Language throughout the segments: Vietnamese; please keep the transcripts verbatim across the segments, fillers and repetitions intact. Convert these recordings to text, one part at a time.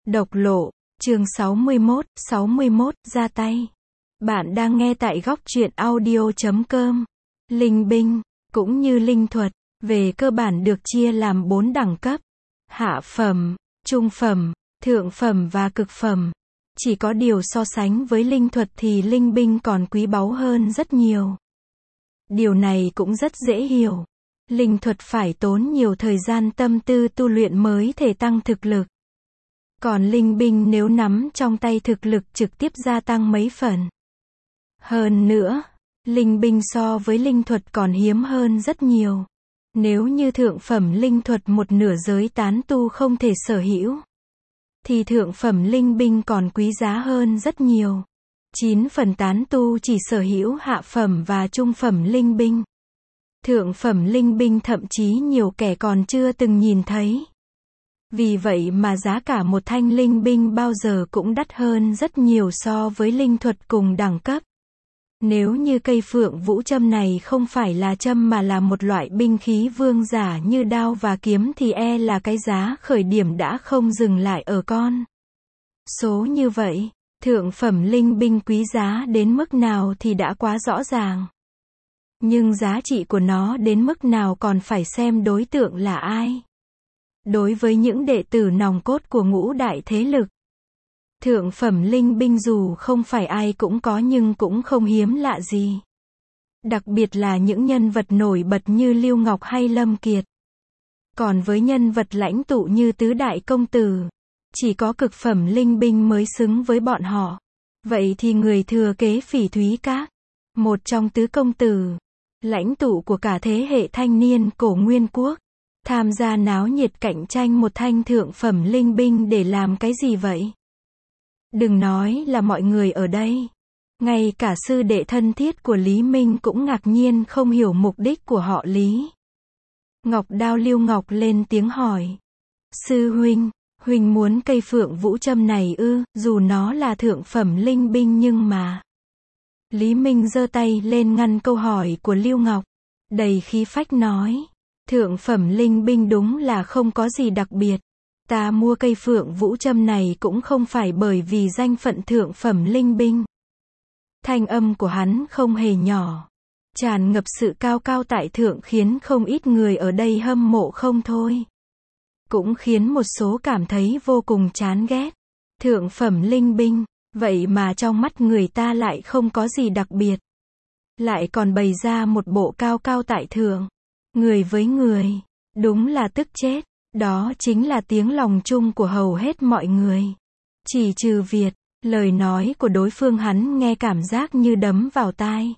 Độc lộ, chương sáu mươi mốt, sáu mươi mốt, ra tay. Bạn đang nghe tại góc truyện audio chấm com. Linh binh, cũng như linh thuật, về cơ bản được chia làm bốn đẳng cấp. Hạ phẩm, trung phẩm, thượng phẩm và cực phẩm. Chỉ có điều so sánh với linh thuật thì linh binh còn quý báu hơn rất nhiều. Điều này cũng rất dễ hiểu. Linh thuật phải tốn nhiều thời gian tâm tư tu luyện mới thể tăng thực lực. Còn linh binh nếu nắm trong tay thực lực trực tiếp gia tăng mấy phần. Hơn nữa, linh binh so với linh thuật còn hiếm hơn rất nhiều. Nếu như thượng phẩm linh thuật một nửa giới tán tu không thể sở hữu, thì thượng phẩm linh binh còn quý giá hơn rất nhiều. chín phần tán tu chỉ sở hữu hạ phẩm và trung phẩm linh binh. Thượng phẩm linh binh thậm chí nhiều kẻ còn chưa từng nhìn thấy. Vì vậy mà giá cả một thanh linh binh bao giờ cũng đắt hơn rất nhiều so với linh thuật cùng đẳng cấp. Nếu như cây phượng vũ châm này không phải là châm mà là một loại binh khí vương giả như đao và kiếm thì e là cái giá khởi điểm đã không dừng lại ở con số như vậy. Thượng phẩm linh binh quý giá đến mức nào thì đã quá rõ ràng. Nhưng giá trị của nó đến mức nào còn phải xem đối tượng là ai. Đối với những đệ tử nòng cốt của ngũ đại thế lực, thượng phẩm linh binh dù không phải ai cũng có nhưng cũng không hiếm lạ gì. Đặc biệt là những nhân vật nổi bật như Lưu Ngọc hay Lâm Kiệt. Còn với nhân vật lãnh tụ như tứ đại công tử, chỉ có cực phẩm linh binh mới xứng với bọn họ. Vậy thì người thừa kế Phỉ Thúy Các, một trong tứ công tử, lãnh tụ của cả thế hệ thanh niên cổ Nguyên Quốc, tham gia náo nhiệt cạnh tranh một thanh thượng phẩm linh binh để làm cái gì vậy? Đừng nói là mọi người ở đây. Ngay cả sư đệ thân thiết của Lý Minh cũng ngạc nhiên không hiểu mục đích của họ Lý. Ngọc Đao Lưu Ngọc lên tiếng hỏi. Sư huynh, huynh muốn cây phượng vũ châm này ư? Dù nó là thượng phẩm linh binh nhưng mà... Lý Minh giơ tay lên ngăn câu hỏi của Lưu Ngọc, đầy khí phách nói. Thượng phẩm linh binh đúng là không có gì đặc biệt. Ta mua cây phượng vũ châm này cũng không phải bởi vì danh phận thượng phẩm linh binh. Thanh âm của hắn không hề nhỏ, tràn ngập sự cao cao tại thượng khiến không ít người ở đây hâm mộ không thôi. Cũng khiến một số cảm thấy vô cùng chán ghét. Thượng phẩm linh binh, vậy mà trong mắt người ta lại không có gì đặc biệt. Lại còn bày ra một bộ cao cao tại thượng. Người với người, đúng là tức chết. Đó chính là tiếng lòng chung của hầu hết mọi người. Chỉ trừ Việt, lời nói của đối phương hắn nghe cảm giác như đấm vào tai.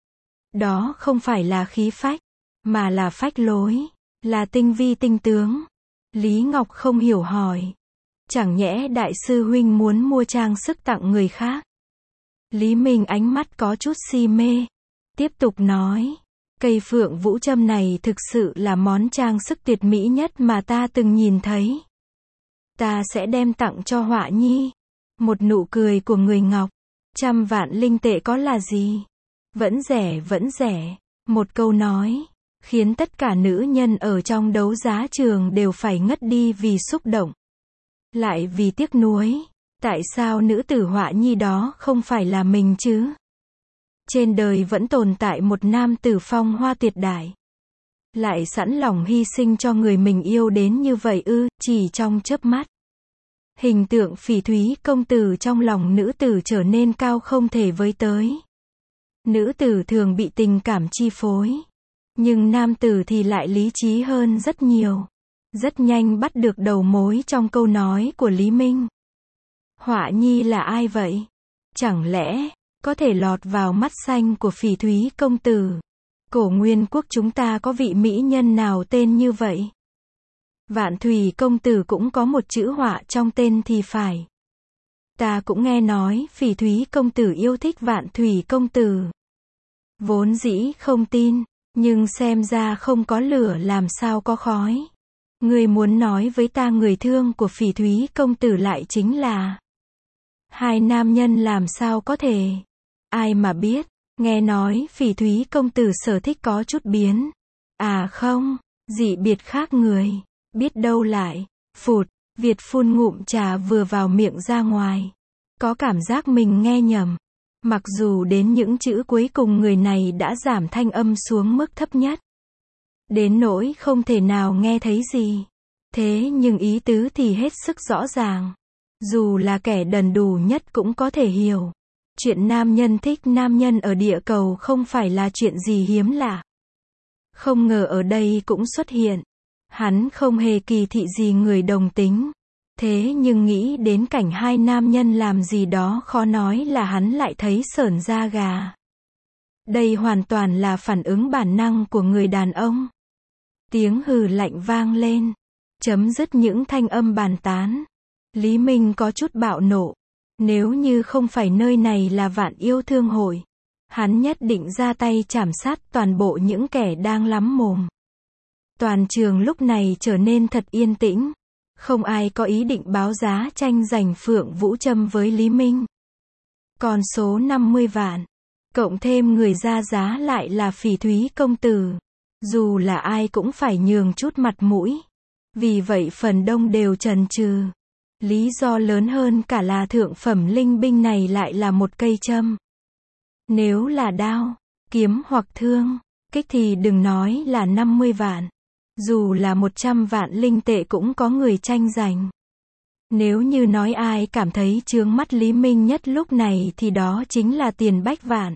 Đó không phải là khí phách, mà là phách lối, là tinh vi tinh tướng. Lý Ngọc không hiểu hỏi. Chẳng nhẽ đại sư huynh muốn mua trang sức tặng người khác? Lý Minh ánh mắt có chút si mê. Tiếp tục nói. Cây phượng vũ châm này thực sự là món trang sức tuyệt mỹ nhất mà ta từng nhìn thấy. Ta sẽ đem tặng cho Họa Nhi. Một nụ cười của người Ngọc. Trăm vạn linh tệ có là gì? Vẫn rẻ, vẫn rẻ. Một câu nói, khiến tất cả nữ nhân ở trong đấu giá trường đều phải ngất đi vì xúc động. Lại vì tiếc nuối. Tại sao nữ tử Họa Nhi đó không phải là mình chứ? Trên đời vẫn tồn tại một nam tử phong hoa tuyệt đại, lại sẵn lòng hy sinh cho người mình yêu đến như vậy ư? Chỉ trong chớp mắt, hình tượng Phỉ Thúy công tử trong lòng nữ tử trở nên cao không thể với tới. Nữ tử thường bị tình cảm chi phối, nhưng nam tử thì lại lý trí hơn rất nhiều. Rất nhanh bắt được đầu mối trong câu nói của Lý Minh. Họa Nhi là ai vậy? Chẳng lẽ có thể lọt vào mắt xanh của Phỉ Thúy công tử? Cổ Nguyên Quốc chúng ta có vị mỹ nhân nào tên như vậy? Vạn Thủy công tử cũng có một chữ họa trong tên thì phải. Ta cũng nghe nói Phỉ Thúy công tử yêu thích Vạn Thủy công tử. Vốn dĩ không tin, nhưng xem ra không có lửa làm sao có khói. Người muốn nói với ta người thương của Phỉ Thúy công tử lại chính là hai nam nhân làm sao có thể? Ai mà biết, nghe nói Phỉ Thúy công tử sở thích có chút biến. À không, dị biệt khác người, biết đâu lại. Phụt, Việt phun ngụm trà vừa vào miệng ra ngoài. Có cảm giác mình nghe nhầm. Mặc dù đến những chữ cuối cùng người này đã giảm thanh âm xuống mức thấp nhất. Đến nỗi không thể nào nghe thấy gì. Thế nhưng ý tứ thì hết sức rõ ràng. Dù là kẻ đần đù nhất cũng có thể hiểu. Chuyện nam nhân thích nam nhân ở địa cầu không phải là chuyện gì hiếm lạ. Không ngờ ở đây cũng xuất hiện. Hắn không hề kỳ thị gì người đồng tính. Thế nhưng nghĩ đến cảnh hai nam nhân làm gì đó khó nói là hắn lại thấy sởn da gà. Đây hoàn toàn là phản ứng bản năng của người đàn ông. Tiếng hừ lạnh vang lên. Chấm dứt những thanh âm bàn tán. Lý Minh có chút bạo nộ. Nếu như không phải nơi này là Vạn Yêu Thương Hội, hắn nhất định ra tay trảm sát toàn bộ những kẻ đang lắm mồm. Toàn trường lúc này trở nên thật yên tĩnh. Không ai có ý định báo giá tranh giành Phượng Vũ Trâm với Lý Minh. Con số năm mươi vạn. Cộng thêm người ra giá lại là Phỉ Thúy công tử. Dù là ai cũng phải nhường chút mặt mũi. Vì vậy phần đông đều chần chừ. Lý do lớn hơn cả là thượng phẩm linh binh này lại là một cây châm. Nếu là đao, kiếm hoặc thương, kích thì đừng nói là năm mươi vạn. Dù là một trăm vạn linh tệ cũng có người tranh giành. Nếu như nói ai cảm thấy chướng mắt Lý Minh nhất lúc này thì đó chính là Tiền Bách Vạn.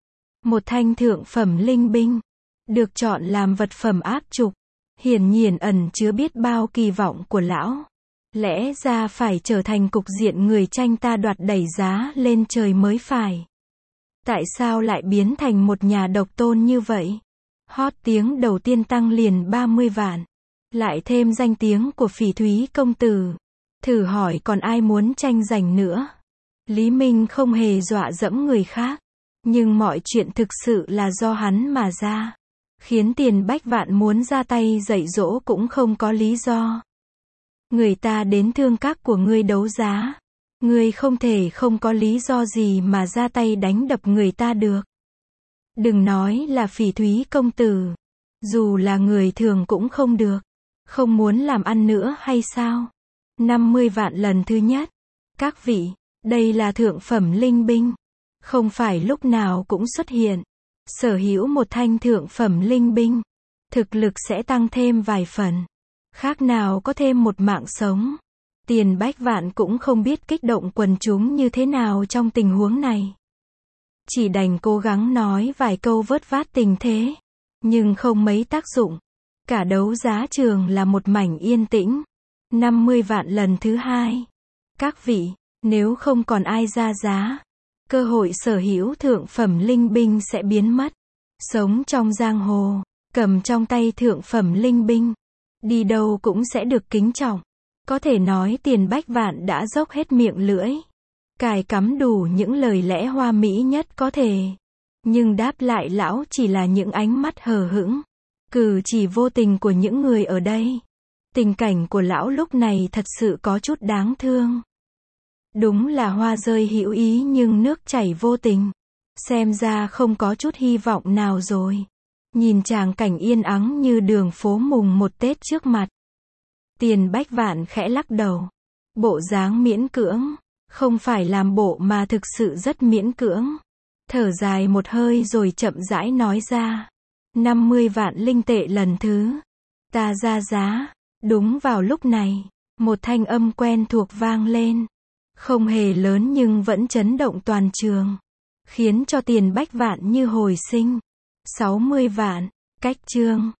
Một thanh thượng phẩm linh binh, được chọn làm vật phẩm áp trục, hiển nhiên ẩn chứa biết bao kỳ vọng của lão. Lẽ ra phải trở thành cục diện người tranh ta đoạt đẩy giá lên trời mới phải. Tại sao lại biến thành một nhà độc tôn như vậy? Hot tiếng đầu tiên tăng liền ba mươi vạn. Lại thêm danh tiếng của Phỉ Thúy công tử. Thử hỏi còn ai muốn tranh giành nữa? Lý Minh không hề dọa dẫm người khác. Nhưng mọi chuyện thực sự là do hắn mà ra. Khiến Tiền Bách Vạn muốn ra tay dạy dỗ cũng không có lý do. Người ta đến thương các của ngươi đấu giá. Ngươi không thể không có lý do gì mà ra tay đánh đập người ta được. Đừng nói là Phỉ Thúy công tử. Dù là người thường cũng không được. Không muốn làm ăn nữa hay sao? năm mươi vạn lần thứ nhất. Các vị, đây là thượng phẩm linh binh. Không phải lúc nào cũng xuất hiện. Sở hữu một thanh thượng phẩm linh binh. Thực lực sẽ tăng thêm vài phần. Khác nào có thêm một mạng sống. Tiền Bách Vạn cũng không biết kích động quần chúng như thế nào trong tình huống này. Chỉ đành cố gắng nói vài câu vớt vát tình thế. Nhưng không mấy tác dụng. Cả đấu giá trường là một mảnh yên tĩnh. năm mươi vạn lần thứ hai. Các vị, nếu không còn ai ra giá, cơ hội sở hữu thượng phẩm linh binh sẽ biến mất. Sống trong giang hồ, cầm trong tay thượng phẩm linh binh, đi đâu cũng sẽ được kính trọng. Có thể nói Tiền Bách Vạn đã dốc hết miệng lưỡi, cài cắm đủ những lời lẽ hoa mỹ nhất có thể. Nhưng đáp lại lão chỉ là những ánh mắt hờ hững, cử chỉ vô tình của những người ở đây. Tình cảnh của lão lúc này thật sự có chút đáng thương. Đúng là hoa rơi hữu ý nhưng nước chảy vô tình. Xem ra không có chút hy vọng nào rồi. Nhìn tràng cảnh yên ắng như đường phố mùng một Tết trước mặt. Tiền Bách Vạn khẽ lắc đầu. Bộ dáng miễn cưỡng. Không phải làm bộ mà thực sự rất miễn cưỡng. Thở dài một hơi rồi chậm rãi nói ra. năm mươi vạn linh tệ lần thứ. Ta ra giá. Đúng vào lúc này, một thanh âm quen thuộc vang lên. Không hề lớn nhưng vẫn chấn động toàn trường. Khiến cho Tiền Bách Vạn như hồi sinh. sáu mươi vạn. Cách chương.